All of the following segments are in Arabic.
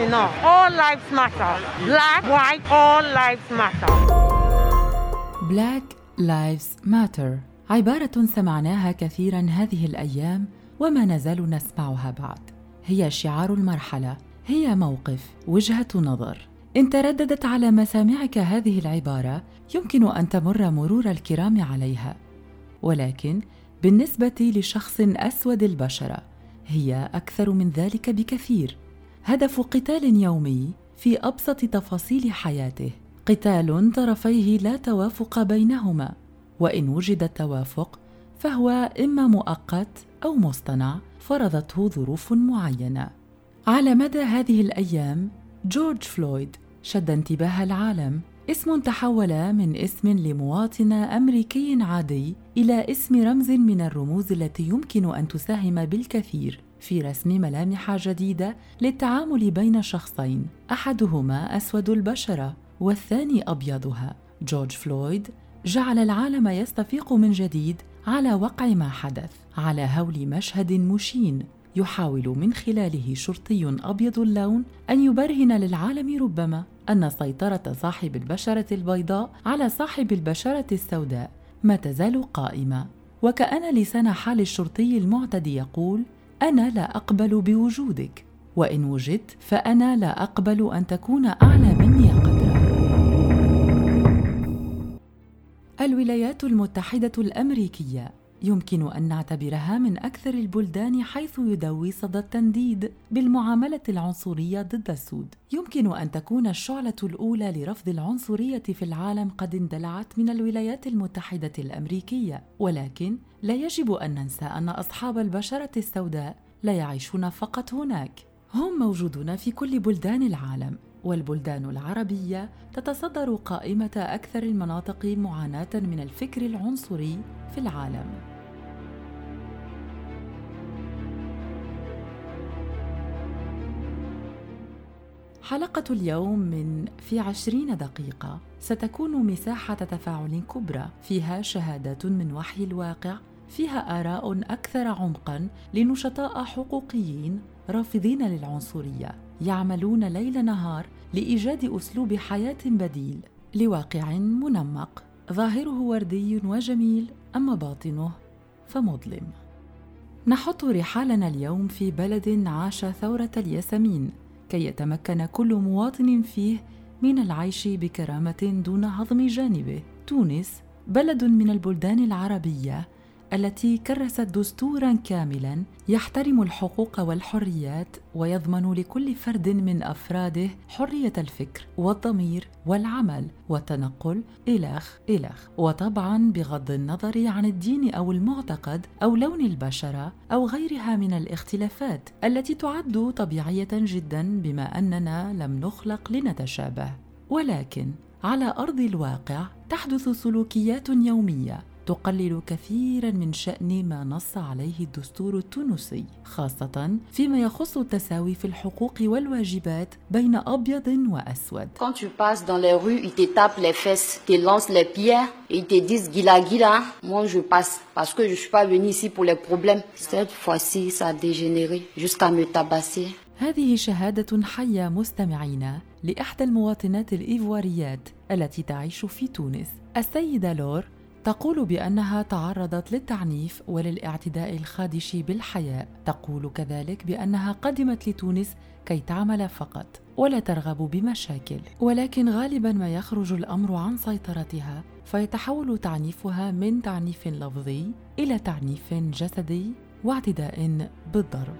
enough. All lives matter. Black, white, all lives matter. Black Lives Matter عبارة سمعناها كثيراً هذه الأيام وما نزال نسمعها بعد. هي شعار المرحلة، هي موقف، وجهة نظر. إن ترددت على مسامعك هذه العبارة يمكن أن تمر مرور الكرام عليها، ولكن بالنسبة لشخص أسود البشرة هي أكثر من ذلك بكثير. هدف قتال يومي في أبسط تفاصيل حياته، قتال طرفيه لا توافق بينهما، وإن وجد التوافق فهو إما مؤقت أو مصطنع فرضته ظروف معينة. على مدى هذه الأيام جورج فلويد شد انتباه العالم، اسم تحول من اسم لمواطن أمريكي عادي إلى اسم رمز من الرموز التي يمكن أن تساهم بالكثير في رسم ملامح جديدة للتعامل بين شخصين، أحدهما أسود البشرة والثاني أبيضها. جورج فلويد جعل العالم يستفيق من جديد على وقع ما حدث، على هول مشهد مشين يحاول من خلاله شرطي أبيض اللون أن يبرهن للعالم ربما أن سيطرة صاحب البشرة البيضاء على صاحب البشرة السوداء ما تزال قائمة. وكأن لسان حال الشرطي المعتدي يقول: أنا لا أقبل بوجودك، وإن وجدت فأنا لا أقبل أن تكون أعلى مني قدرا. الولايات المتحدة الأمريكية يمكن أن نعتبرها من أكثر البلدان حيث يدوي صدى التنديد بالمعاملة العنصرية ضد السود. يمكن أن تكون الشعلة الأولى لرفض العنصرية في العالم قد اندلعت من الولايات المتحدة الأمريكية، ولكن لا يجب أن ننسى أن أصحاب البشرة السوداء لا يعيشون فقط هناك، هم موجودون في كل بلدان العالم، والبلدان العربية تتصدر قائمة أكثر المناطق معاناة من الفكر العنصري في العالم. حلقة اليوم من في 20 دقيقة ستكون مساحة تفاعل كبرى، فيها شهادات من وحي الواقع، فيها آراء أكثر عمقاً لنشطاء حقوقيين رافضين للعنصرية يعملون ليل نهار لإيجاد أسلوب حياة بديل لواقع منمق ظاهره وردي وجميل أما باطنه فمظلم. نحط رحالنا اليوم في بلد عاش ثورة الياسمين كي يتمكن كل مواطن فيه من العيش بكرامة دون هضم جانبه. تونس بلد من البلدان العربية التي كرست دستوراً كاملاً يحترم الحقوق والحريات ويضمن لكل فرد من أفراده حرية الفكر والضمير والعمل والتنقل إلخ، وطبعاً بغض النظر عن الدين أو المعتقد أو لون البشرة أو غيرها من الاختلافات التي تعد طبيعية جداً بما أننا لم نخلق لنتشابه. ولكن على أرض الواقع تحدث سلوكيات يومية تقلل كثيراً من شأن ما نص عليه الدستور التونسي، خاصة فيما يخص التساوي في الحقوق والواجبات بين أبيض وأسود. Quand tu passes dans les rues, ils te tapent les fesses, te lancent les pierres et ils te disent gila gila. Moi je passe parce que je suis pas venue ici pour les problèmes. Cette fois-ci ça a dégénéré jusqu'à me tabasser. هذه شهادة حية مستمعين لإحدى المواطنات الإيفواريات التي تعيش في تونس. السيدة لور تقول بأنها تعرضت للتعنيف وللاعتداء الخادش بالحياة. تقول كذلك بأنها قدمت لتونس كي تعمل فقط ولا ترغب بمشاكل، ولكن غالباً ما يخرج الأمر عن سيطرتها فيتحول تعنيفها من تعنيف لفظي إلى تعنيف جسدي واعتداء بالضرب.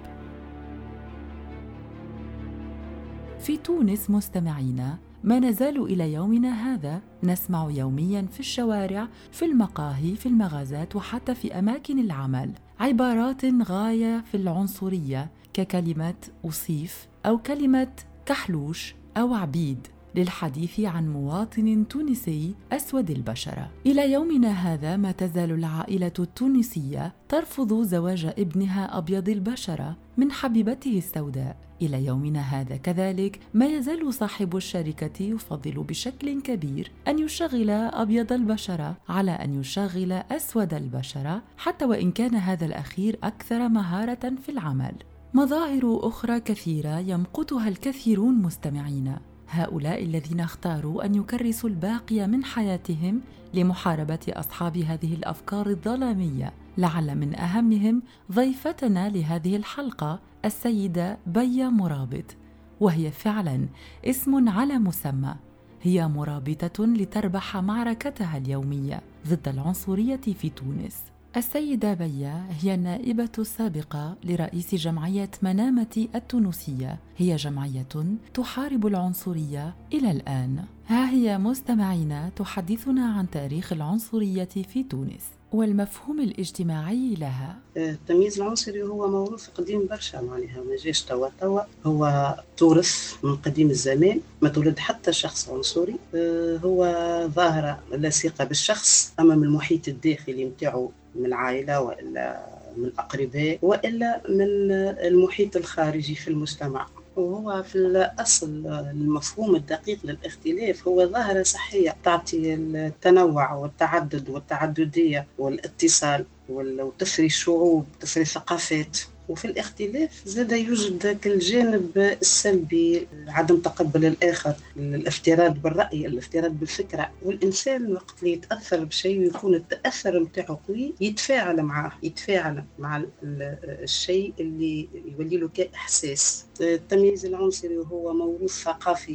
في تونس مستمعينا ما نزال إلى يومنا هذا نسمع يومياً في الشوارع، في المقاهي، في المغازات وحتى في أماكن العمل عبارات غاية في العنصرية ككلمة أصيف أو كلمة كحلوش أو عبيد للحديث عن مواطن تونسي أسود البشرة. إلى يومنا هذا ما تزال العائلة التونسية ترفض زواج ابنها أبيض البشرة من حبيبته السوداء. إلى يومنا هذا كذلك ما يزال صاحب الشركة يفضل بشكل كبير أن يشغل أبيض البشرة على أن يشغل أسود البشرة، حتى وإن كان هذا الأخير أكثر مهارة في العمل. مظاهر أخرى كثيرة يمقتها الكثيرون مستمعين، هؤلاء الذين اختاروا أن يكرسوا الباقي من حياتهم لمحاربة أصحاب هذه الأفكار الظلامية. لعل من أهمهم ضيفتنا لهذه الحلقة السيدة بيا مرابط، وهي فعلاً اسم على مسمى. هي مرابطة لتربح معركتها اليومية ضد العنصرية في تونس. السيدة بيا هي النائبة السابقة لرئيس جمعية منامة التونسية، هي جمعية تحارب العنصرية إلى الآن. ها هي مستمعينا تحدثنا عن تاريخ العنصرية في تونس والمفهوم الاجتماعي لها. التمييز العنصري هو موروث قديم برشا، معناها ما جاش توا، هو تورث من قديم الزمان، ما تولد حتى شخص عنصري. هو ظاهرة لاصقة بالشخص، أما من المحيط الداخلي متاعه، من العائلة وإلا من الأقرباء وإلا من المحيط الخارجي في المجتمع. وهو في الأصل المفهوم الدقيق للاختلاف هو ظاهرة صحية تعطي التنوع والتعدد والتعددية والاتصال وتثري الشعوب، تثري الثقافات. وفي الاختلاف زاد يوجد ذاك الجانب السلبي، عدم تقبل الآخر، الافتراض بالرأي، الافتراض بالفكرة. والإنسان وقت اللي يتأثر بشيء ويكون التأثر متاعه قوي يتفاعل مع الشيء اللي يولي له كإحساس. التمييز العنصري هو موروث ثقافي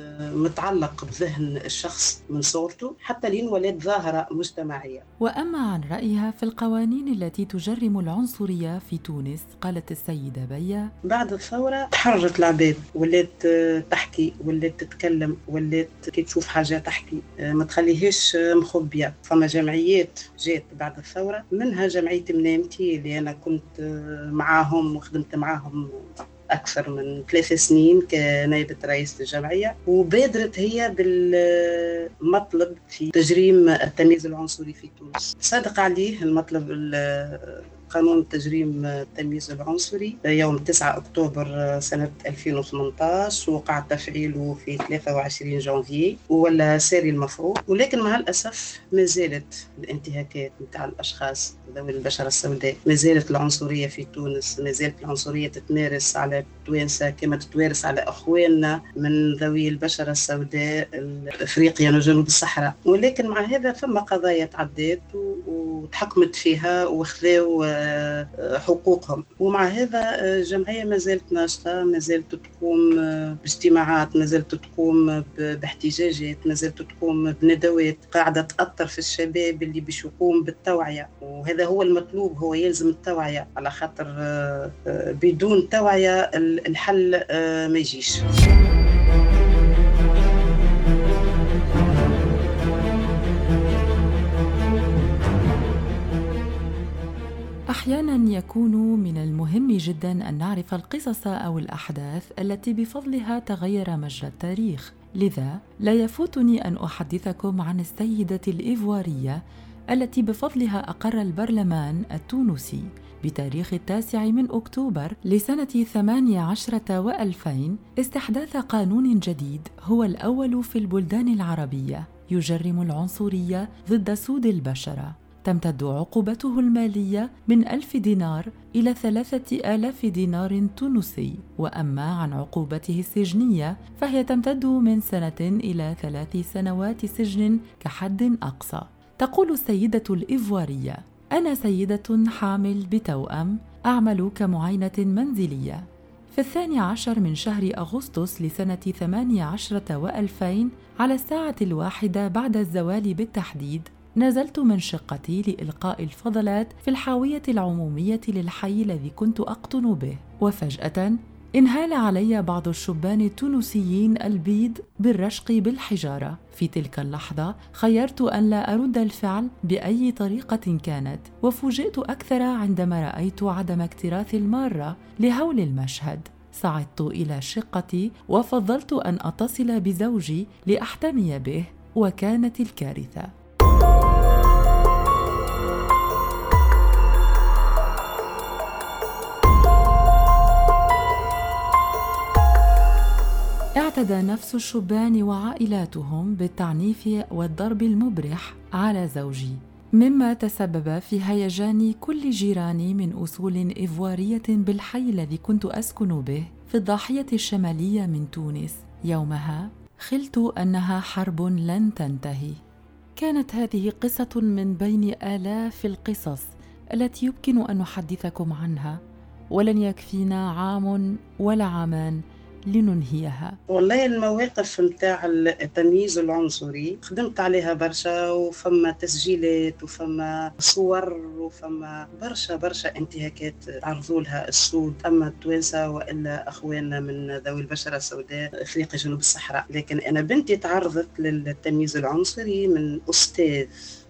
متعلق بذهن الشخص من صغرته حتى لين ولد ظاهرة مجتمعية. وأما عن رأيها في القوانين التي تجرم العنصرية في تونس، قالت السيدة بيا: بعد الثورة تحررت العباد، ولات تحكي، ولات تتكلم، ولات كي تشوف حاجة تحكي، ما تخليهاش مخبية. فما جمعيات جات بعد الثورة، منها جمعية منامتي اللي أنا كنت معاهم وخدمت معاهم أكثر من 3 سنين كنائبة رئيس الجمعية، وبادرت هي بالمطلب في تجريم التمييز العنصري في تونس. صادق عليه المطلب قانون تجريم التمييز العنصري يوم 9 أكتوبر سنة 2018، وقع تفعيله في 23 جانفي ولا ساري المفروض. ولكن مع الأسف ما زالت الانتهاكات متاع الأشخاص ذوي البشرة السوداء، ما زالت العنصرية في تونس، ما زالت العنصرية تتمارس على التوانسة كما تتمارس على أخواننا من ذوي البشرة السوداء أفريقيا وجنوب الصحراء. ولكن مع هذا ثم قضايا تعدات وتحكمت فيها وخذوا حقوقهم. ومع هذا الجمعية ما زالت ناشطة، ما زالت تقوم باجتماعات، ما زالت تقوم باحتجاجات، ما زالت تقوم بندوات، قاعدة تأثر في الشباب اللي باش يقوم بالتوعية. وهذا هو المطلوب، هو يلزم التوعية، على خاطر بدون توعية الحل ما يجيش. أحياناً يكون من المهم جداً أن نعرف القصص أو الأحداث التي بفضلها تغير مجرى التاريخ. لذا لا يفوتني أن أحدثكم عن السيدة الإيفوارية التي بفضلها أقر البرلمان التونسي بتاريخ 9 أكتوبر لسنة 18 و2000 استحداث قانون جديد هو الأول في البلدان العربية يجرم العنصرية ضد سود البشرة. تمتد عقوبته المالية من 1000 دينار إلى 3000 دينار تونسي. وأما عن عقوبته السجنية فهي تمتد من 1 إلى 3 سنوات سجن كحد أقصى. تقول السيدة الإيفوارية: أنا سيدة حامل بتوأم أعمل كمعاينة منزلية. في 12 من شهر أغسطس لسنة 18 و2000 على 1:01 بعد الزوال بالتحديد نزلت من شقتي لإلقاء الفضلات في الحاوية العمومية للحي الذي كنت أقطن به، وفجأة انهال علي بعض الشبان التونسيين البيض بالرشق بالحجارة. في تلك اللحظة خيرت أن لا أرد الفعل بأي طريقة كانت، وفوجئت أكثر عندما رأيت عدم اكتراث المارة لهول المشهد. صعدت إلى شقتي وفضلت أن أتصل بزوجي لأحتمي به، وكانت الكارثة. اعتدى نفس الشبان وعائلاتهم بالتعنيف والضرب المبرح على زوجي. مما تسبب في هيجان كل جيراني من أصول إيفوارية بالحي الذي كنت أسكن به في الضاحية الشمالية من تونس. يومها خلت أنها حرب لن تنتهي. كانت هذه قصة من بين آلاف القصص التي يمكن أن نحدثكم عنها، ولن يكفينا عام ولا عامان لننهيها. والله المواقف متاع التمييز العنصري خدمت عليها برشا، وفما تسجيلات وفما صور وفما برشا انتهاكات تعرضوا لها السود، أما التوانسة وإلا أخواننا من ذوي البشرة السوداء إفريقيا جنوب الصحراء. لكن أنا بنتي تعرضت للتمييز العنصري من أستاذ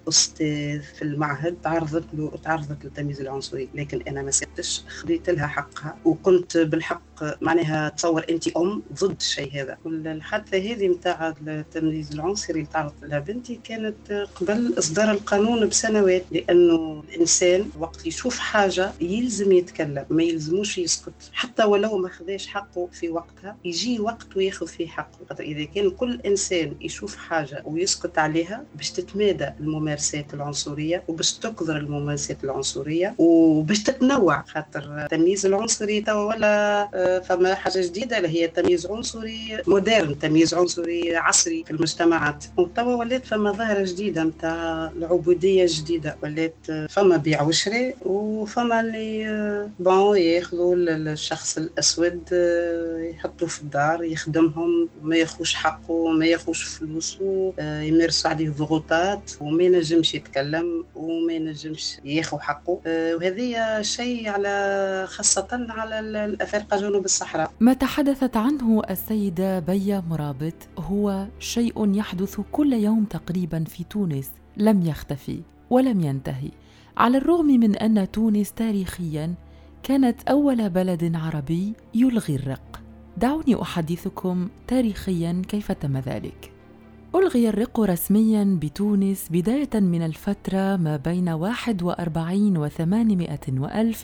في المعهد، تعرضت للتمييز العنصري، لكن انا ما سبتش، خذيت لها حقها، وكنت بالحق معناها تصور انت ضد الشيء هذا. الحادثه هذه نتاع التمييز العنصري اللي تعرضت لها بنتي كانت قبل اصدار القانون بسنوات، لانه الانسان وقت يشوف حاجه يلزم يتكلم، ما يلزموش يسكت، حتى ولو ما خذاش حقه في وقتها يجي وقت وياخذ فيه حقه. اذا كان كل انسان يشوف حاجه ويسكت عليها باش تتمادى الممارسات العنصرية، وباش تكثر الممارسات العنصرية، وباش تتنوع. خاطر التمييز العنصري توا ولا فما حاجة جديدة اللي هي تمييز عنصري مودرن، تمييز عنصري عصري في المجتمعات. وتوا ولات فما ظاهرة جديدة متاع العبودية جديدة، ولات فما بيع وشراء، وفما اللي ياخذوا الشخص الأسود يحطوه في الدار يخدمهم، وما ياخوش حقه وما ياخوش فلوسه، يمارسوا عليه ضغوطات، وما ينجمش يتكلم وما ينجمش ياخذ حقه. وهذه شيء على خاصة على الأفارقة جنوب الصحراء. ما تحدثت عنه السيدة بيا مرابط هو شيء يحدث كل يوم تقريبا في تونس، لم يختفي ولم ينتهي، على الرغم من أن تونس تاريخيا كانت أول بلد عربي يلغي الرق. دعوني أحدثكم تاريخيا كيف تم ذلك. ألغي الرق رسمياً بتونس بداية من الفترة ما بين 41 و800 وألف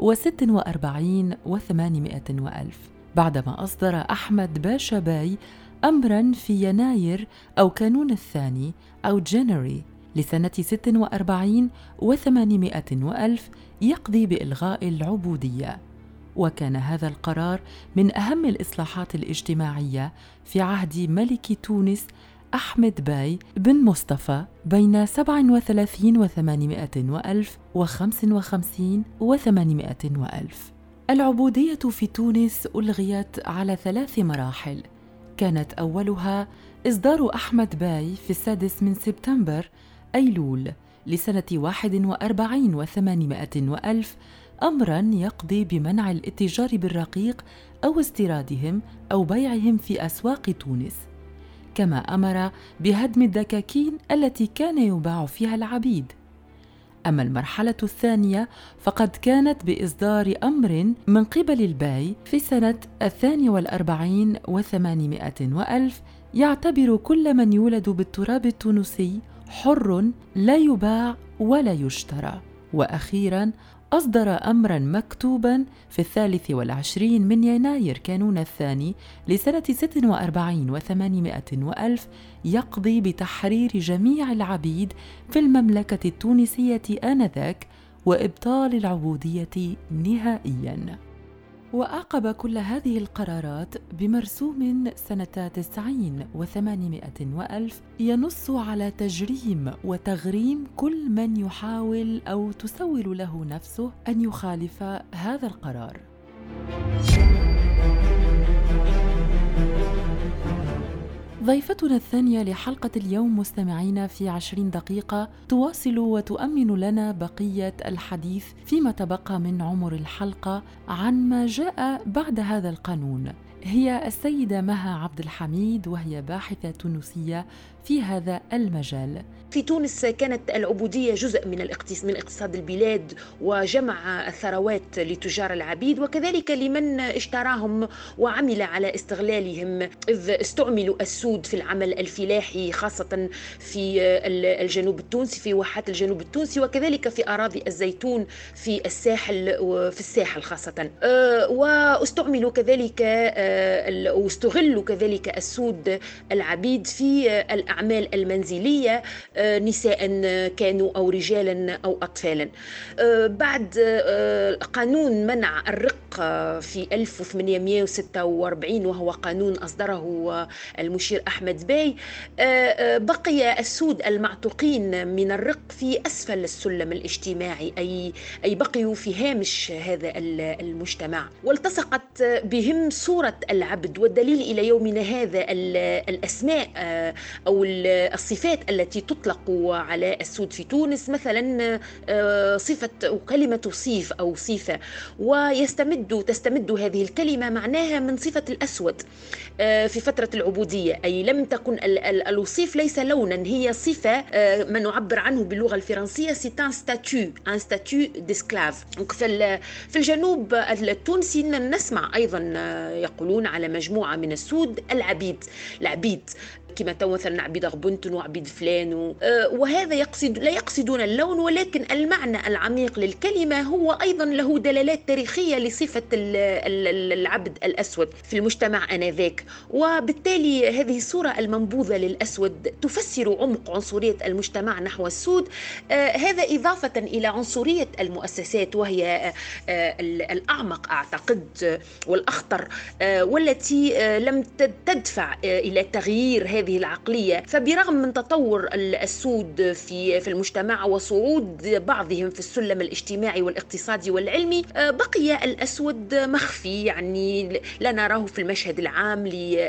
و46 و800 وألف، بعدما أصدر أحمد باشا باي أمراً في يناير أو كانون الثاني أو جانوري لسنة 46 و800 وألف يقضي بإلغاء العبودية. وكان هذا القرار من أهم الإصلاحات الاجتماعية في عهد ملك تونس أحمد باي بن مصطفى بين 37 و800 وألف و55 و800 وألف. العبودية في تونس ألغيت على 3 مراحل. كانت أولها إصدار أحمد باي في 6 من سبتمبر أيلول لسنة 41 و800 وألف أمراً يقضي بمنع الاتجار بالرقيق أو استيرادهم أو بيعهم في أسواق تونس، كما أمر بهدم الدكاكين التي كان يباع فيها العبيد. أما المرحلة الثانية فقد كانت بإصدار أمر من قبل الباي في سنة 42 و800 وألف يعتبر كل من يولد بالتراب التونسي حر لا يباع ولا يشترى. وأخيراً أصدر أمراً مكتوباً في 23 من يناير كانون الثاني لسنة 46 و800 وألف يقضي بتحرير جميع العبيد في المملكة التونسية آنذاك وإبطال العبودية نهائياً. وأعقب كل هذه القرارات بمرسوم سنة 90 و800 وألف ينص على تجريم وتغريم كل من يحاول أو تسول له نفسه أن يخالف هذا القرار. ضيفتنا الثانية لحلقة اليوم مستمعين في 20 دقيقة تواصل وتؤمن لنا بقية الحديث فيما تبقى من عمر الحلقة عن ما جاء بعد هذا القانون. هي السيدة مها عبد الحميد، وهي باحثة تونسية في هذا المجال. في تونس كانت العبودية جزء من اقتصاد البلاد وجمع الثروات لتجار العبيد وكذلك لمن اشتراهم وعمل على استغلالهم، إذ استعملوا السود في العمل الفلاحي خاصة في الجنوب التونسي، في واحات الجنوب التونسي، وكذلك في أراضي الزيتون في الساحل خاصة. واستعملوا كذلك واستغلوا كذلك السود العبيد في الأعمال المنزلية، نساء كانوا أو رجالا أو أطفالا. بعد قانون منع الرق في 1846 وهو قانون أصدره المشير أحمد باي، بقي السود المعتوقين من الرق في أسفل السلم الاجتماعي، أي بقيوا في هامش هذا المجتمع، والتصقت بهم صورة العبد. والدليل إلى يومنا هذا الأسماء أو الصفات التي تطلق على السود في تونس، مثلا صفة وكلمة صيف أو صيفة، تستمد هذه الكلمة معناها من صفة الأسود في فترة العبودية، أي لم تكن الوصيف ليس لونا، هي صفة ما نعبر عنه باللغة الفرنسية un statut d'esclave. في الجنوب التونسي نسمع أيضا يقولون على مجموعة من السود العبيد كما مثلا عبيد غبنتن وعبيد فلان، وهذا لا يقصدون اللون، ولكن المعنى العميق للكلمة هو أيضا له دلالات تاريخية لصفة العبد الأسود في المجتمع آنذاك. وبالتالي هذه الصورة المنبوذة للأسود تفسر عمق عنصرية المجتمع نحو السود، هذا إضافة إلى عنصرية المؤسسات، وهي الأعمق أعتقد والأخطر، والتي لم تدفع إلى تغيير هذه العقلية. فبرغم من تطور السود في المجتمع وصعود بعضهم في السلم الاجتماعي والاقتصادي والعلمي، بقي الأسود مخفي، يعني لا نراه في المشهد العام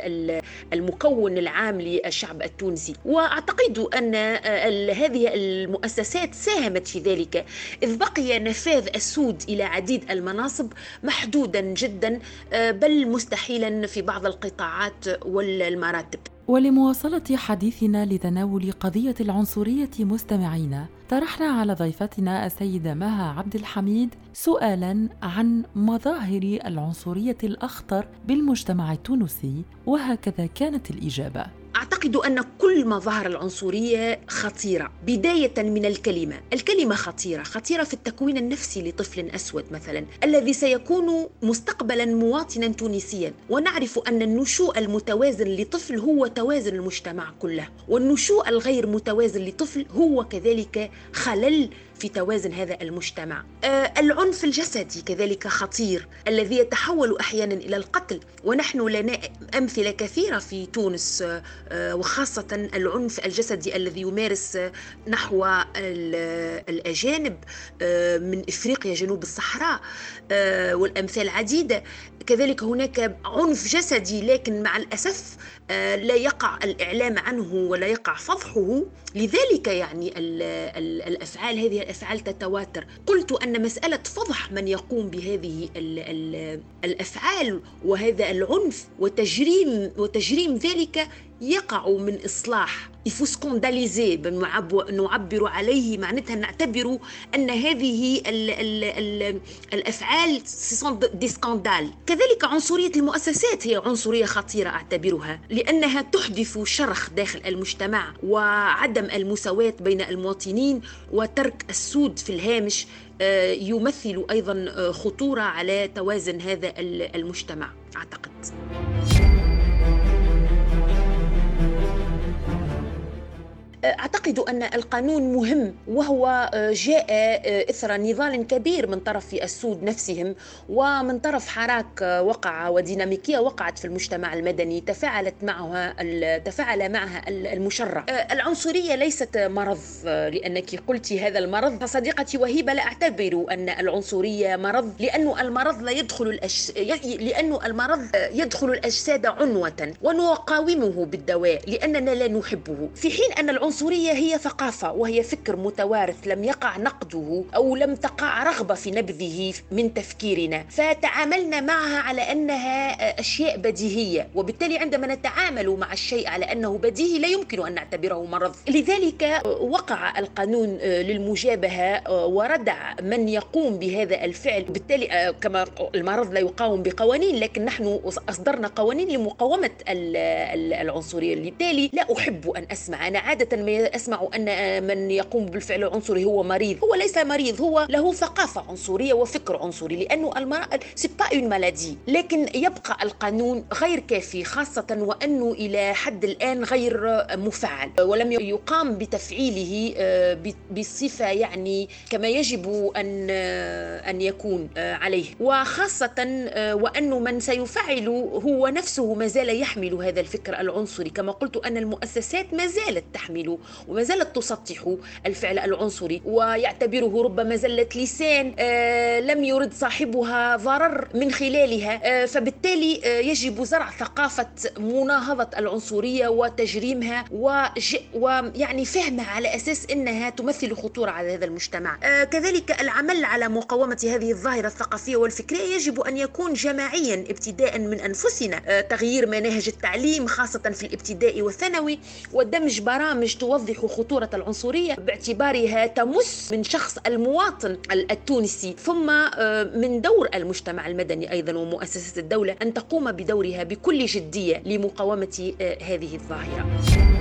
المكون العام للشعب التونسي. وأعتقد أن هذه المؤسسات ساهمت في ذلك، إذ بقي نفاذ السود إلى عديد المناصب محدودا جدا، بل مستحيلا في بعض القطاعات والمراتب. ولمواصلة حديثنا لتناول قضية العنصرية مستمعينا، طرحنا على ضيفتنا السيدة مها عبد الحميد سؤالاً عن مظاهر العنصرية الأخطر بالمجتمع التونسي، وهكذا كانت الإجابة. أعتقد أن كل مظاهر العنصرية خطيرة، بداية من الكلمة خطيرة في التكوين النفسي لطفل أسود مثلا، الذي سيكون مستقبلا مواطنا تونسيا. ونعرف أن النشوء المتوازن لطفل هو توازن المجتمع كله، والنشوء الغير متوازن لطفل هو كذلك خلل في توازن هذا المجتمع. العنف الجسدي كذلك خطير، الذي يتحول أحيانا إلى القتل، ونحن لنا أمثلة كثيرة في تونس، وخاصة العنف الجسدي الذي يمارس نحو الأجانب من إفريقيا جنوب الصحراء، والأمثال عديدة. كذلك هناك عنف جسدي، لكن مع الأسف لا يقع الإعلام عنه ولا يقع فضحه، لذلك يعني الأفعال هذه الأفعال تتواتر. قلت أن مسألة فضح من يقوم بهذه الأفعال وهذا العنف وتجريم ذلك يقع من إصلاح يفوسكونداليزي، نعبر عليه، معناتها نعتبر أن هذه الأفعال دي سكاندال. كذلك عنصرية المؤسسات هي عنصرية خطيرة أعتبرها، لأنها تحدث شرخ داخل المجتمع وعدم المساواة بين المواطنين، وترك السود في الهامش يمثل أيضا خطورة على توازن هذا المجتمع أعتقد. أعتقد أن القانون مهم، وهو جاء إثر نضال كبير من طرف السود نفسهم، ومن طرف حراك وديناميكية وقعت في المجتمع المدني تفاعل معها المشرع. العنصرية ليست مرض، لأنك قلت هذا المرض، فصديقتي وهيبة لا أعتبر أن العنصرية مرض، لأن المرض يدخل الأجساد عنوة، ونقاومه بالدواء لأننا لا نحبه، في حين أن العنصرية هي ثقافة وهي فكر متوارث لم يقع نقده أو لم تقع رغبة في نبذه من تفكيرنا، فتعاملنا معها على أنها أشياء بديهية، وبالتالي عندما نتعامل مع الشيء على أنه بديهي لا يمكن أن نعتبره مرض. لذلك وقع القانون للمجابهة وردع من يقوم بهذا الفعل، بالتالي كما المرض لا يقاوم بقوانين، لكن نحن أصدرنا قوانين لمقاومة العنصرية. بالتالي لا أحب أن أسمع، أنا عادة عندما أسمع أن من يقوم بالفعل العنصري هو مريض، هو ليس مريض، هو له ثقافة عنصرية وفكر عنصري، لأنه المرأة c'est pas une maladie. لكن يبقى القانون غير كافي، خاصة وأنه إلى حد الآن غير مفعل ولم يقام بتفعيله بصفة يعني كما يجب أن يكون عليه، وخاصة وأنه من سيفعل هو نفسه ما زال يحمل هذا الفكر العنصري. كما قلت أن المؤسسات ما زالت تحمل وما زالت تسطح الفعل العنصري ويعتبره ربما زلة لسان لم يرد صاحبها ضرر من خلالها، فبالتالي يجب زرع ثقافة مناهضة العنصرية وتجريمها ويعني فهمها على أساس أنها تمثل خطورة على هذا المجتمع. كذلك العمل على مقاومة هذه الظاهرة الثقافية والفكرية يجب أن يكون جماعيا ابتداء من أنفسنا، تغيير مناهج التعليم خاصة في الابتدائي والثانوي، ودمج برامج توضح خطورة العنصرية باعتبارها تمس من شخص المواطن التونسي، ثم من دور المجتمع المدني أيضا ومؤسسات الدولة أن تقوم بدورها بكل جدية لمقاومة هذه الظاهرة.